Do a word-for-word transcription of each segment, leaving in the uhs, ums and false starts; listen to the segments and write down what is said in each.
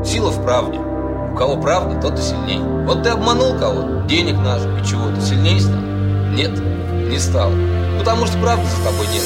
Сила в правде. У кого правда, тот и сильней. Вот ты обманул кого-то, денег нажил и чего, ты сильней стал? Нет, не стал. Потому что правды за тобой нет.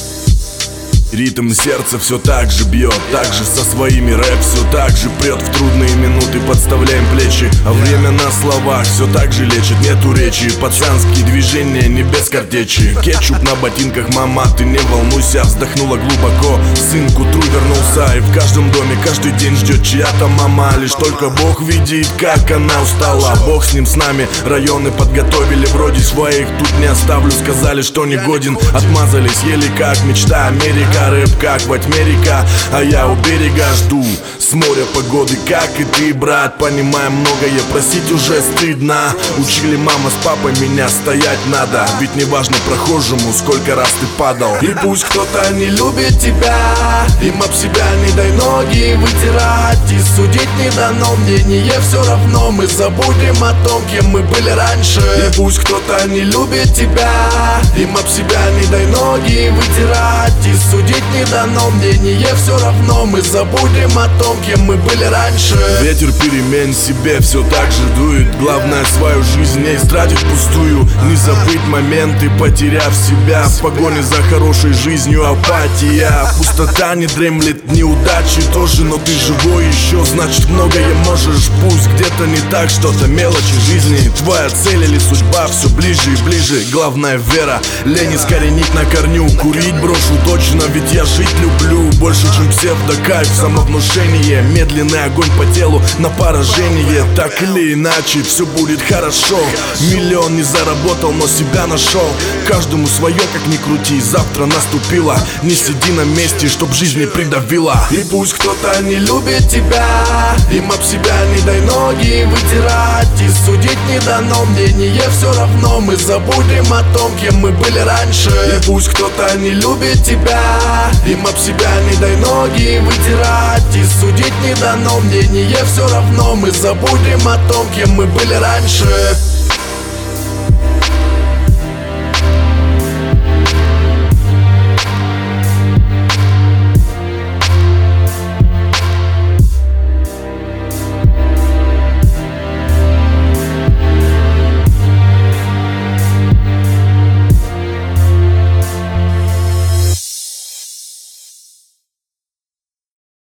Ритм сердца все так же бьет, так же со своими рэп все так же прет. В трудные минуты подставляем плечи, а время на словах все так же лечит. Нету речи, пацанские движения не без картечи. Кетчуп на ботинках, мама, ты не волнуйся. Вздохнула глубоко, сын к утру вернулся. И в каждом доме каждый день ждет чья-то мама. Лишь только Бог видит, как она устала. Бог с ним, с нами, районы подготовили. Вроде своих тут не оставлю, сказали, что не годен. Отмазались, ели как мечта Америка. Рэп как во тьме река, а я у берега жду с моря погоды, как и ты, брат. Понимаем многое, просить уже стыдно. Учили мама с папой, меня стоять надо. Ведь не важно прохожему, сколько раз ты падал. И пусть кто-то не любит тебя, им об себя не дай ноги вытирать. И судить не дано, мнение все равно. Мы забудем о том, кем мы были раньше. И пусть кто-то не любит тебя, им об себя не дай ноги вытирать. И судить не дано, мнение все равно. Мы забудем о том, кем мы были раньше. Ветер перемен себе все так же дует. Главное свою жизнь не истратить пустую. Не забыть моменты, потеряв себя. В погоне за хорошей жизнью апатия. Пустота не дремлет, неудачи тоже. Но ты живой еще, значит многое можешь. Пусть где-то не так, что-то мелочи жизни. Твоя цель или судьба все ближе и ближе. Главное вера, лень искоренить на корню. Курить брошу точно, ведь я жить люблю. Больше, чем псевдокайф, самовнушение. Медленный огонь по телу на поражение. Так или иначе, все будет хорошо. Миллион не заработал, но себя нашел. Каждому свое, как ни крути, завтра наступило. Не сиди на месте, чтоб жизнь не придавила. И пусть кто-то не любит тебя, им об себя не дай ноги вытирать. И судить не дано, мнение все равно. Мы забудем о том, кем мы были раньше. И пусть кто-то не любит тебя, им об себя не дай ноги вытирать. И судить не дано, мнение все равно. Мы забудем о том, кем мы были раньше.